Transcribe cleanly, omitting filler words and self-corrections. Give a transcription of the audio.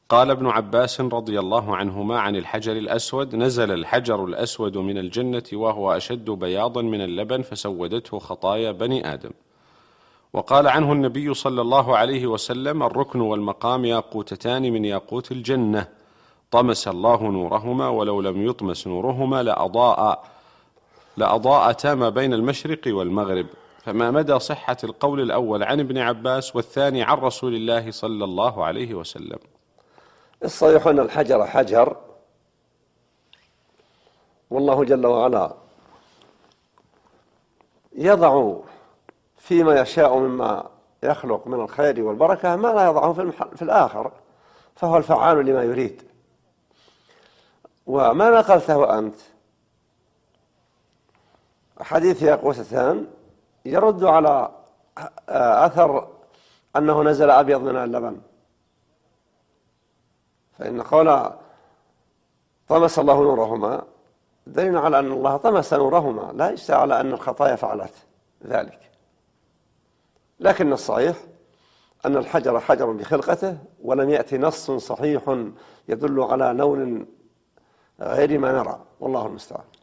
قال ابن عباس رضي الله عنهما عن الحجر الأسود: نزل الحجر الأسود من الجنة وهو أشد بياضا من اللبن فسودته خطايا بني آدم. وقال عنه النبي صلى الله عليه وسلم: الركن والمقام ياقوتتان من ياقوت الجنة، طمس الله نورهما ولو لم يطمس نورهما لأضاءتا ما بين المشرق والمغرب. فما مدى صحة القول الأول عن ابن عباس والثاني عن رسول الله صلى الله عليه وسلم؟ الصحيح أن الحجر حجر، والله جل وعلا يضع فيما يشاء مما يخلق من الخير والبركة ما لا يضعه في الآخر، فهو الفعال لما يريد. وما نقلته أنت حديث ياقوتتان يرد على أثر أنه نزل أبيض من اللبن، فإن قول طمس الله نورهما دليل على أن الله طمس نورهما، لا يشتى على أن الخطايا فعلت ذلك. لكن الصحيح أن الحجر حجر بخلقته، ولم يأتي نص صحيح يدل على لون غير ما نرى، والله المستعان.